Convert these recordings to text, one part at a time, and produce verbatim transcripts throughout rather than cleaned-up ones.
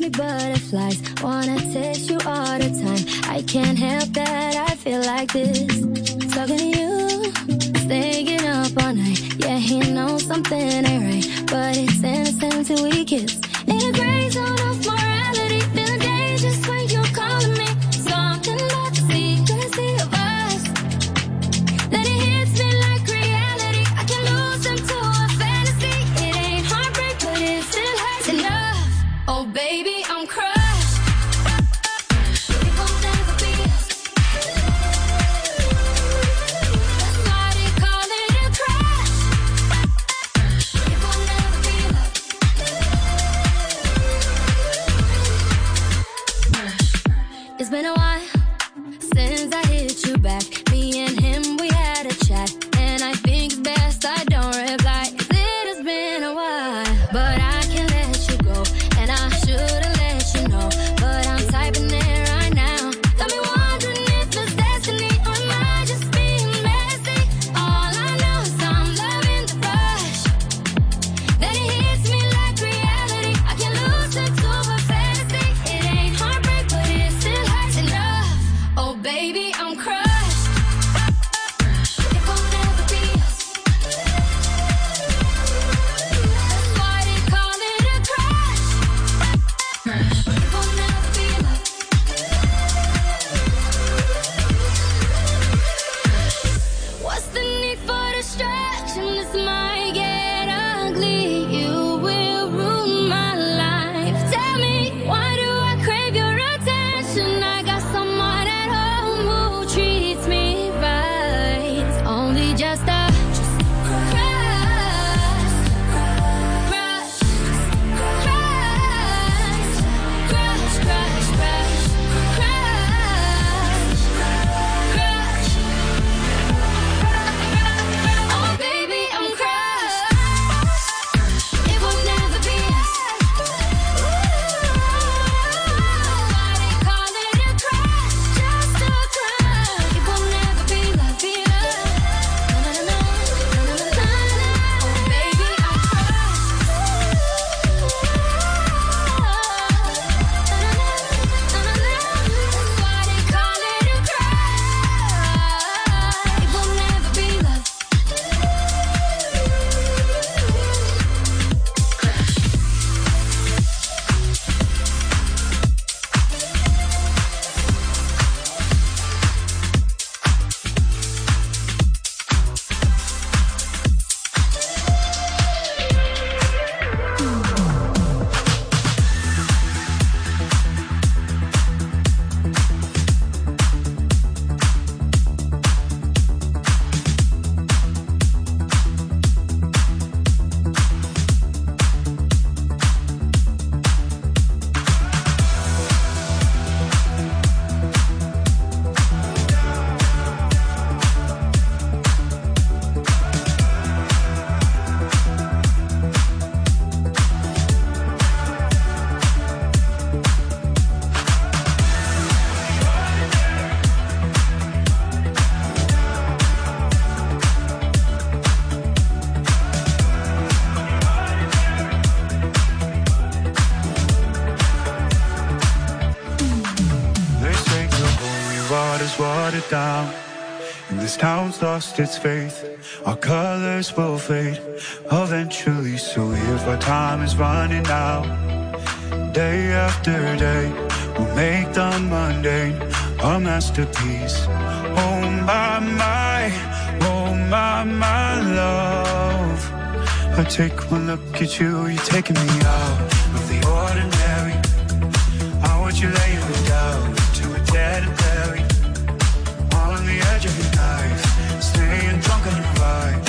butterflies. Wanna taste you all the time. I can't help that I feel like this. Talking to you, staying up all night. Yeah, he knows something ain't right, but it's innocent until we kiss. In a gray zone of morality, feeling dangerous when you're calling me. Something about the secrecy of us, that it hits me like reality. I can lose into a fantasy. It ain't heartbreak, but it still hurts enough. Oh baby, I'm crushed. It's been a while since I hit you back. Me and him, we had a chat, and I think it's best I don't reply. It has been a while, but I can't let you go, and I should've let you know, but I'm typing it right now. Got me wondering if it's destiny, or am I just being messy? All I know is I'm loving the rush, that it hits me like reality. I can lose it to a fantasy. It ain't heartbreak, but it still hurts enough. Oh baby, I'm crushed. It won't ever be us. That's why they call it a crush. It won't ever be love. What's the need for distraction? This might get ugly. You will ruin my life. Tell me, why do I crave your attention? I got someone at home who treats me right. It's only just a crush, crush, crush, crush, crush, crush, crush, crush. Oh baby, I'm crushed. It will never be us. Why they call it a crush? Just a crush. It will never be love, be love. Na na na na na na na. Oh baby, I'm crushed. Na na na na na. Why they call it a crush? It will never be love. They say the holy water's watered down, and this town's lost its faith. Our colors will fade eventually, so if our time is running out, day after day, we'll make the mundane a masterpiece. Oh my, my, oh my, my love. I take one look at you, you're taking me out of the ordinary. How would you lay me down to a dead and buried, on the edge of your knife, staying drunk on your ride.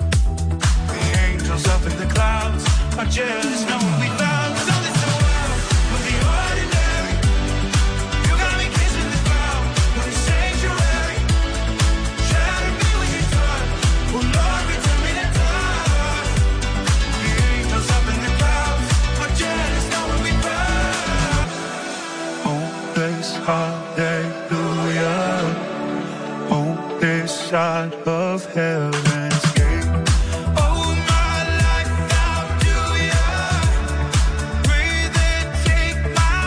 The angels up in the clouds are jealous, knowing we found something so wild with the ordinary. You got me kissing the ground with the sanctuary. Shatter me with your touch, oh Lord, return me that touch. The angels up in the clouds are jealous, knowing we found. Oh, bless hallelujah. Oh, this side of heaven's gate. Oh, my life, now do ya breathe and take my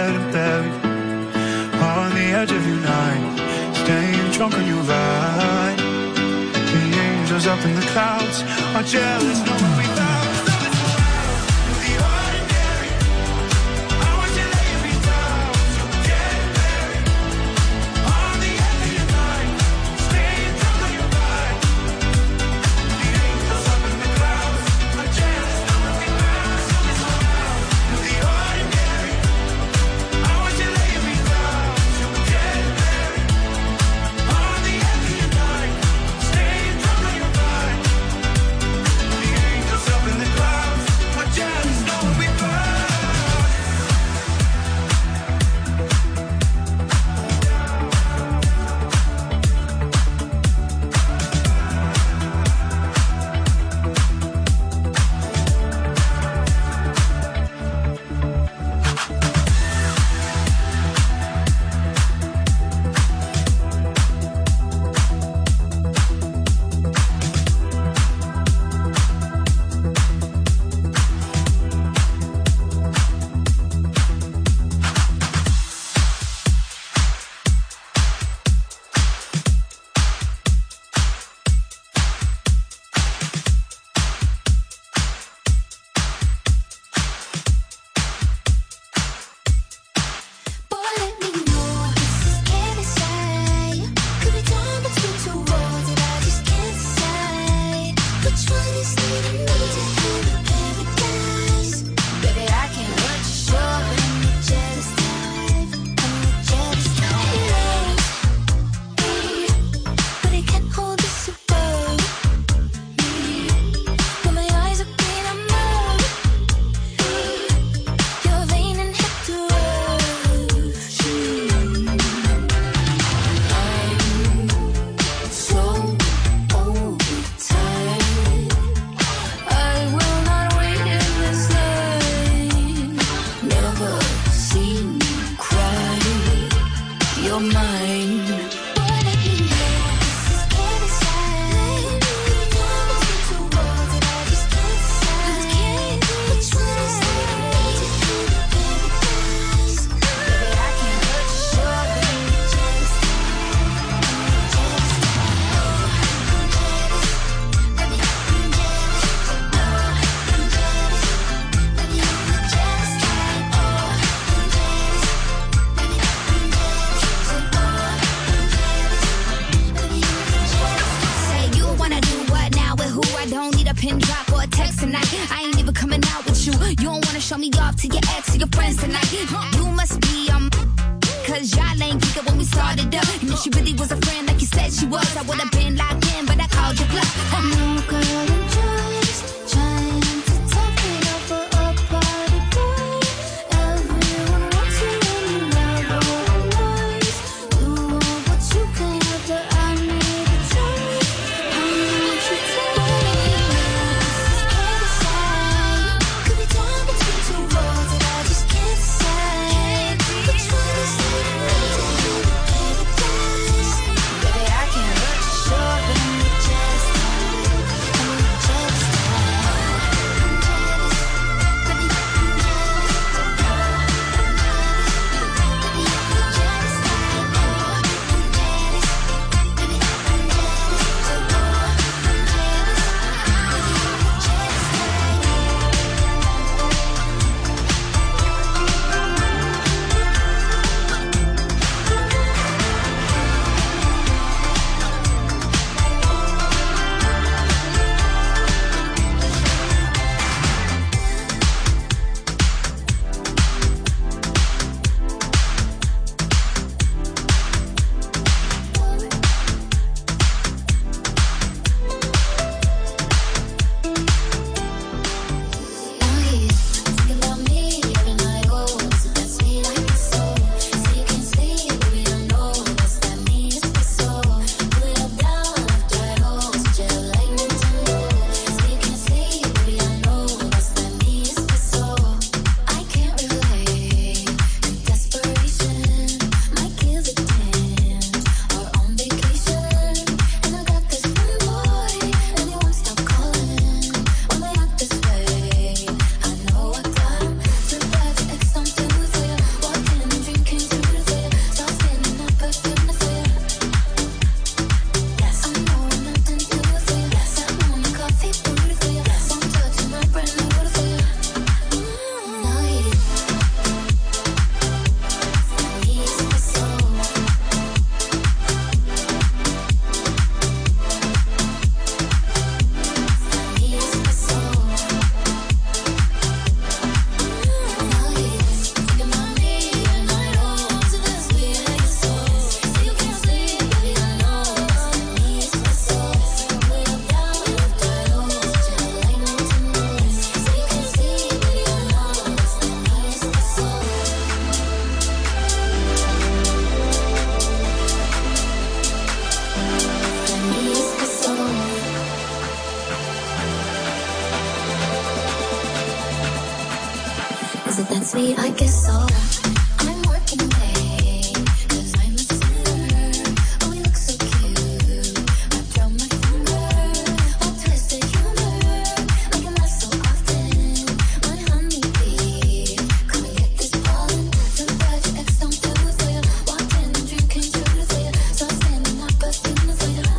dead and buried on the edge of your night, staying drunk on your ride. The angels up in the clouds are jealous knowing we found. sweet, I guess so. I'm working late, 'cause I'm a sinner. Oh, we look so cute. I drop my finger, all twisted humor. Like I'm not so often. My honeybee, come and get this pollen. So bad your ex don't do it for you. Walked in and dream came true for you. So standing up, but feeling for you.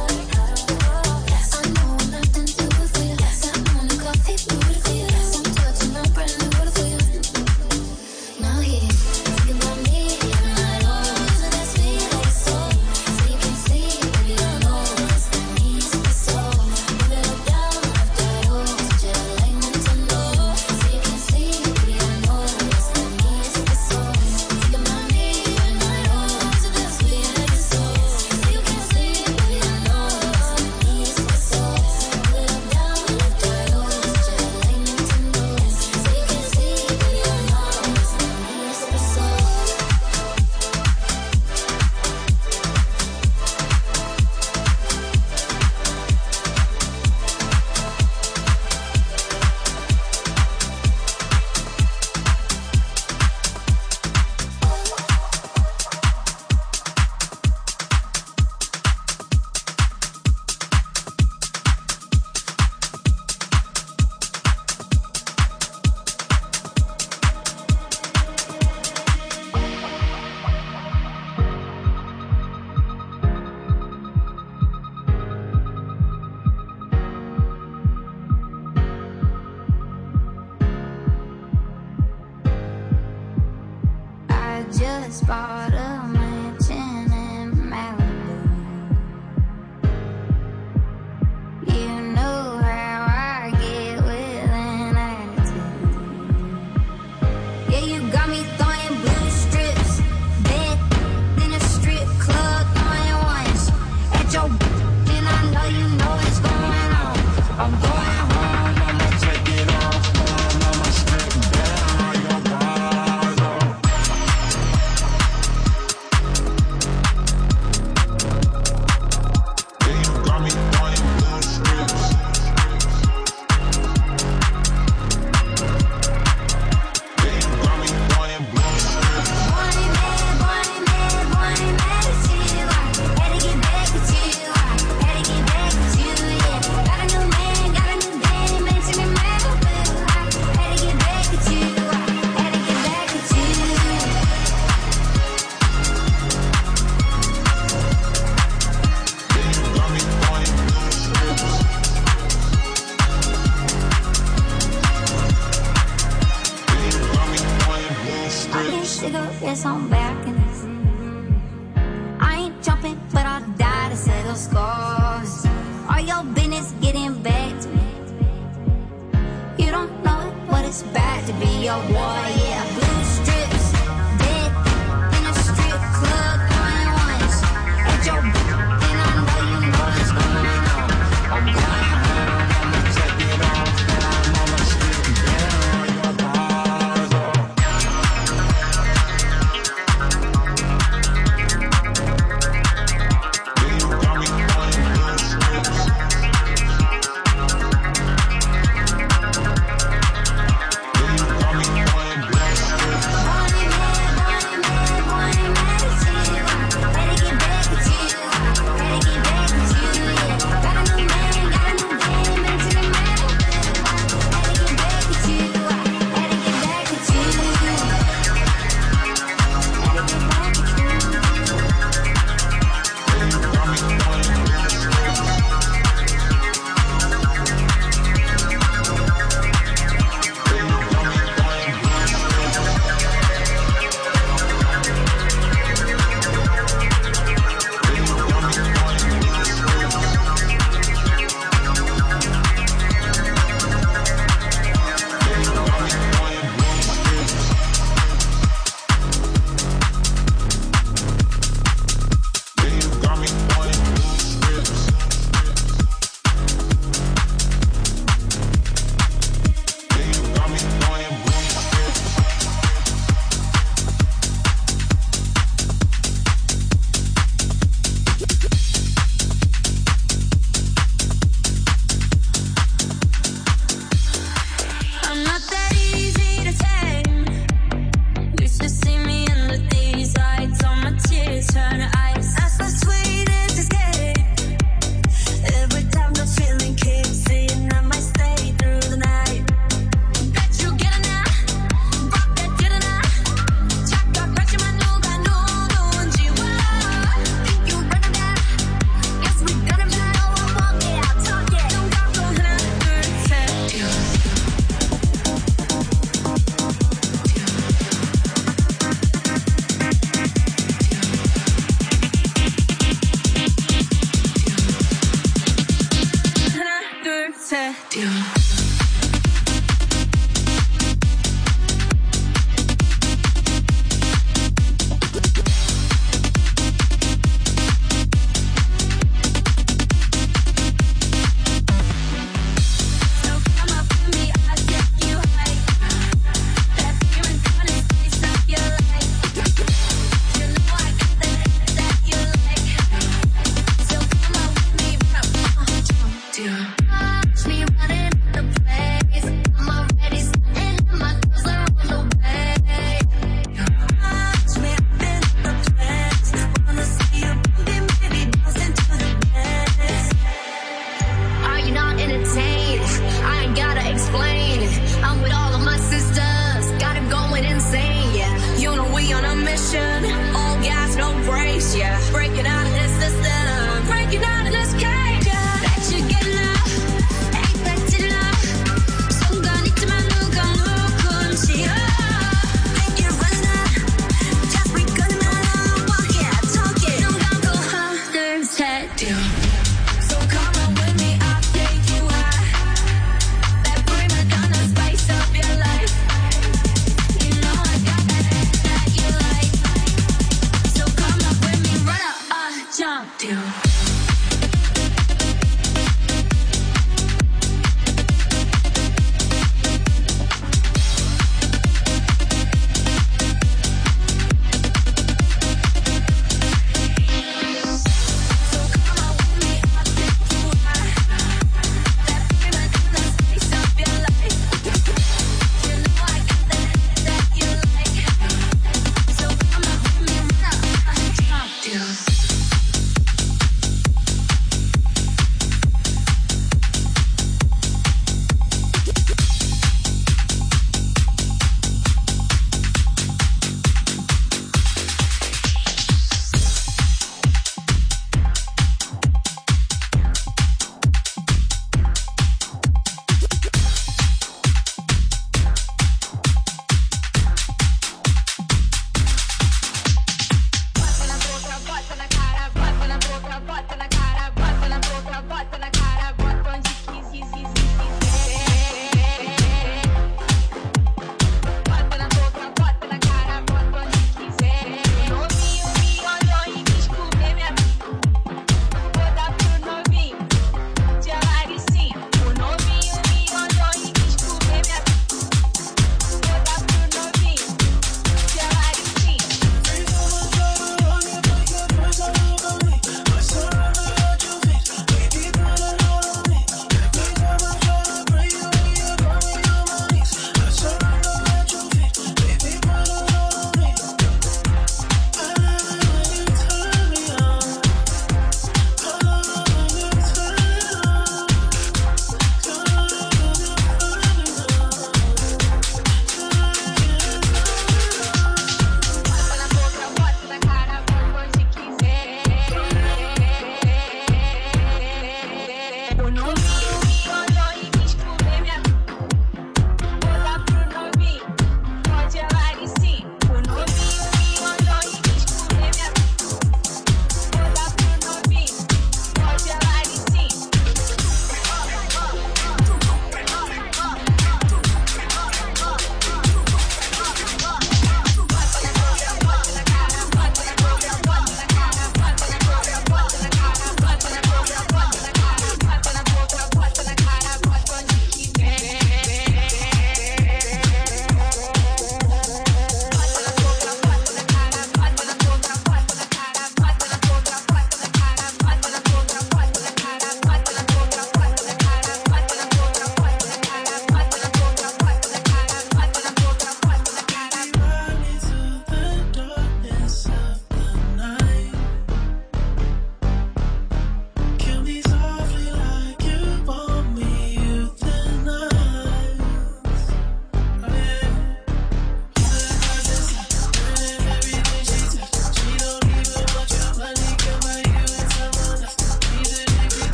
I know I'm not done to it for you. That morning coffee, booty for you. Some touch and I'm brand new for you. Now he's thinking about me and I know so that's sweet like so. So you can see, baby, I know it's the knees for so. Move it up down after you, touch it like Nintendo. So you can see, baby, I know it's the knees for so. Thinking about me and I know so that's sweet like so. So you can see, baby, I know it's the knees for so. Move it up down after you, touch it like Nintendo. So you can see, baby, I know it's the knees for so. I just bought a mansion in Malibu. You know how I get with an attitude. Yeah, you got me throwing blue strips, bed in a strip club, throwing ones at your and I know you know what's going on. I'm going home, I'ma take it off, I'ma strip down your bars off. Yeah, you got me throwing blue strips. Yeah, you got me throwing blue strips. Boy, man, boy, man, boy, man, it's you. I had to get back at you. I had to get back at you, yeah. Got a new man, got a new day, mansion in Malibu. I had to get back at you. I had to get back at you. Smoking cigarettes on balconies. I ain't jumping, but I'll die to settle scores. All your business getting back to me. You don't know what it's bad to be your boy, yeah. Blue strips, dead in a strip club, throwing ones at your and I know you know what's going on. I'm going home, I'ma take it off, I'ma strip down your bars off.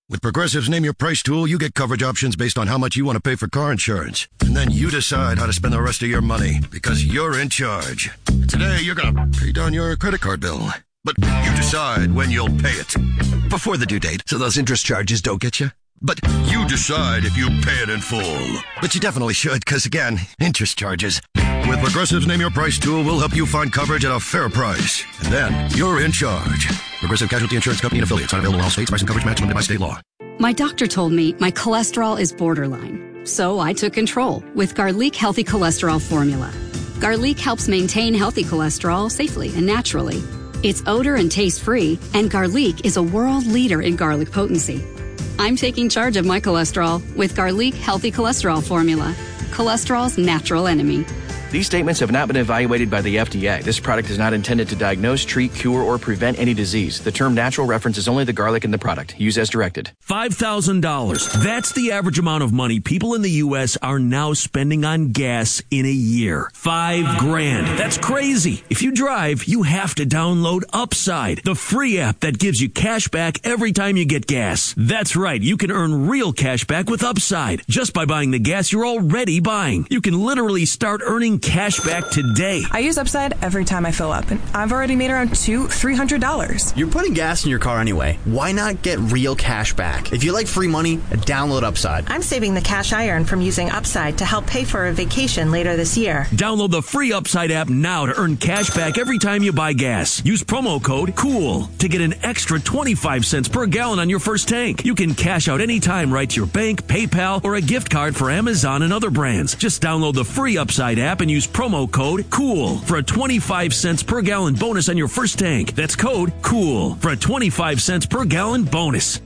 With Progressive's Name Your Price tool, you get coverage options based on how much you want to pay for car insurance. And then you decide how to spend the rest of your money, because you're in charge. Today, you're going to pay down your credit card bill. But you decide when you'll pay it. Before the due date, so those interest charges don't get you. But you decide if you pay it in full. But you definitely should, because again, interest charges. With Progressive's Name Your Price tool, we'll help you find coverage at a fair price. And then, you're in charge. Progressive Casualty Insurance Company and affiliates. Not available in all states. Price and coverage match limited by state law. My doctor told me my cholesterol is borderline. So I took control with Garlic Healthy Cholesterol Formula. Garlic helps maintain healthy cholesterol safely and naturally. It's odor and taste-free, and Garlic is a world leader in garlic potency. I'm taking charge of my cholesterol with Garlic Healthy Cholesterol Formula. Cholesterol's natural enemy. These statements have not been evaluated by the F D A. This product is not intended to diagnose, treat, cure, or prevent any disease. The term natural references only the garlic in the product. Use as directed. five thousand dollars. That's the average amount of money people in the U S are now spending on gas in a year. Five grand. That's crazy. If you drive, you have to download Upside, the free app that gives you cash back every time you get gas. That's right. You can earn real cash back with Upside just by buying the gas you're already buying. You can literally start earning cash back today. I use Upside every time I fill up, and I've already made around two, three hundred dollars. You're putting gas in your car anyway. Why not get real cash back? If you like free money, download Upside. I'm saving the cash I earn from using Upside to help pay for a vacation later this year. Download the free Upside app now to earn cash back every time you buy gas. Use promo code COOL to get an extra twenty-five cents per gallon on your first tank. You can cash out anytime right to your bank, PayPal, or a gift card for Amazon and other brands. Just download the free Upside app and use promo code COOL for a twenty-five cents per gallon bonus on your first tank. That's code COOL for a twenty-five cents per gallon bonus.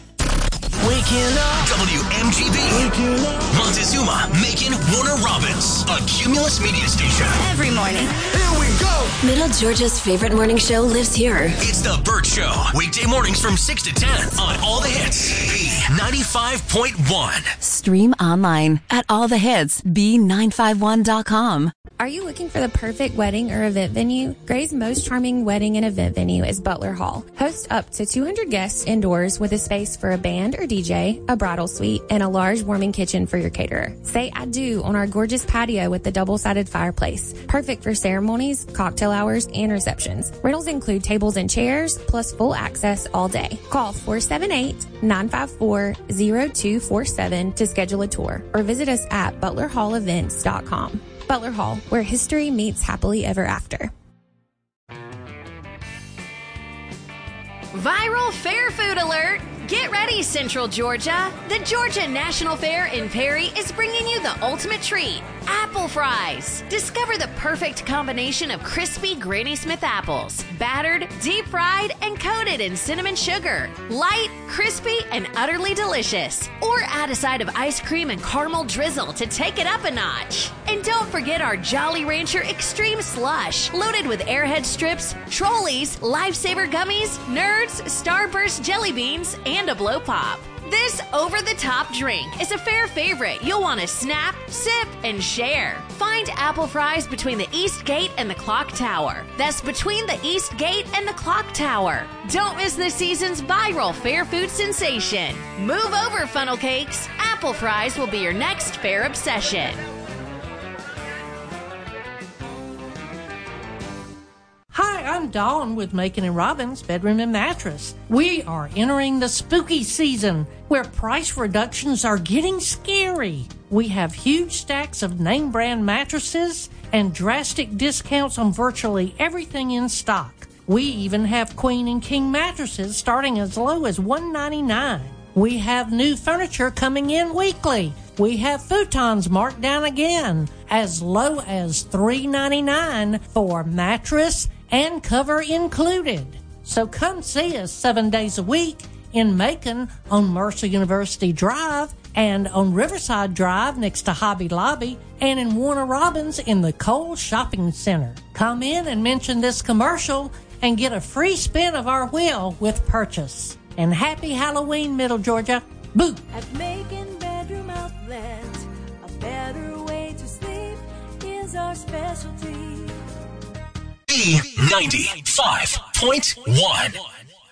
Waking up. W M G B. Waking up. Montezuma, Macon, Warner Robins. A Cumulus media station. Every morning. Here we go. Middle Georgia's favorite morning show lives here. It's The Burt Show. Weekday mornings from six to ten on All the Hits. B ninety-five point one. Stream online at all the hits b nine five one dot com. Are you looking for the perfect wedding or event venue? Gray's most charming wedding and event venue is Butler Hall. Host up to two hundred guests indoors with a space for a band or D J, a bridal suite, and a large warming kitchen for your caterer. Say I do on our gorgeous patio with the double-sided fireplace. Perfect for ceremonies, cocktail hours, and receptions. Rentals include tables and chairs, plus full access all day. Call four seven eight, nine five four, zero two four seven to schedule a tour, or visit us at butler hall events dot com. Butler Hall, where history meets happily ever after. Viral Fair Food Alert! Get ready, Central Georgia. The Georgia National Fair in Perry is bringing you the ultimate treat, apple fries. Discover the perfect combination of crispy Granny Smith apples, battered, deep fried, and coated in cinnamon sugar. Light, crispy, and utterly delicious. Or add a side of ice cream and caramel drizzle to take it up a notch. And don't forget our Jolly Rancher Extreme Slush, loaded with Airhead strips, Trolleys, Lifesaver gummies, Nerds, Starburst jelly beans, and a blow pop. This over-the-top drink is a fair favorite you'll want to snap, sip, and share. Find apple fries between the East Gate and the Clock Tower. That's between the East Gate and the Clock Tower. Don't miss this season's viral fair food sensation. Move over, funnel cakes. Apple fries will be your next fair obsession. Hi, I'm Dawn with Macon and Robbins Bedroom and Mattress. We are entering the spooky season where price reductions are getting scary. We have huge stacks of name brand mattresses and drastic discounts on virtually everything in stock. We even have queen and king mattresses starting as low as one hundred ninety-nine dollars. We have new furniture coming in weekly. We have futons marked down again as low as three hundred ninety-nine dollars for mattress and cover included. So come see us seven days a week in Macon on Mercer University Drive and on Riverside Drive next to Hobby Lobby and in Warner Robins in the Cole Shopping Center. Come in and mention this commercial and get a free spin of our wheel with purchase. And happy Halloween, Middle Georgia. Boo! At Macon Bedroom Outlet, a better way to sleep is our specialty. B ninety-five point one.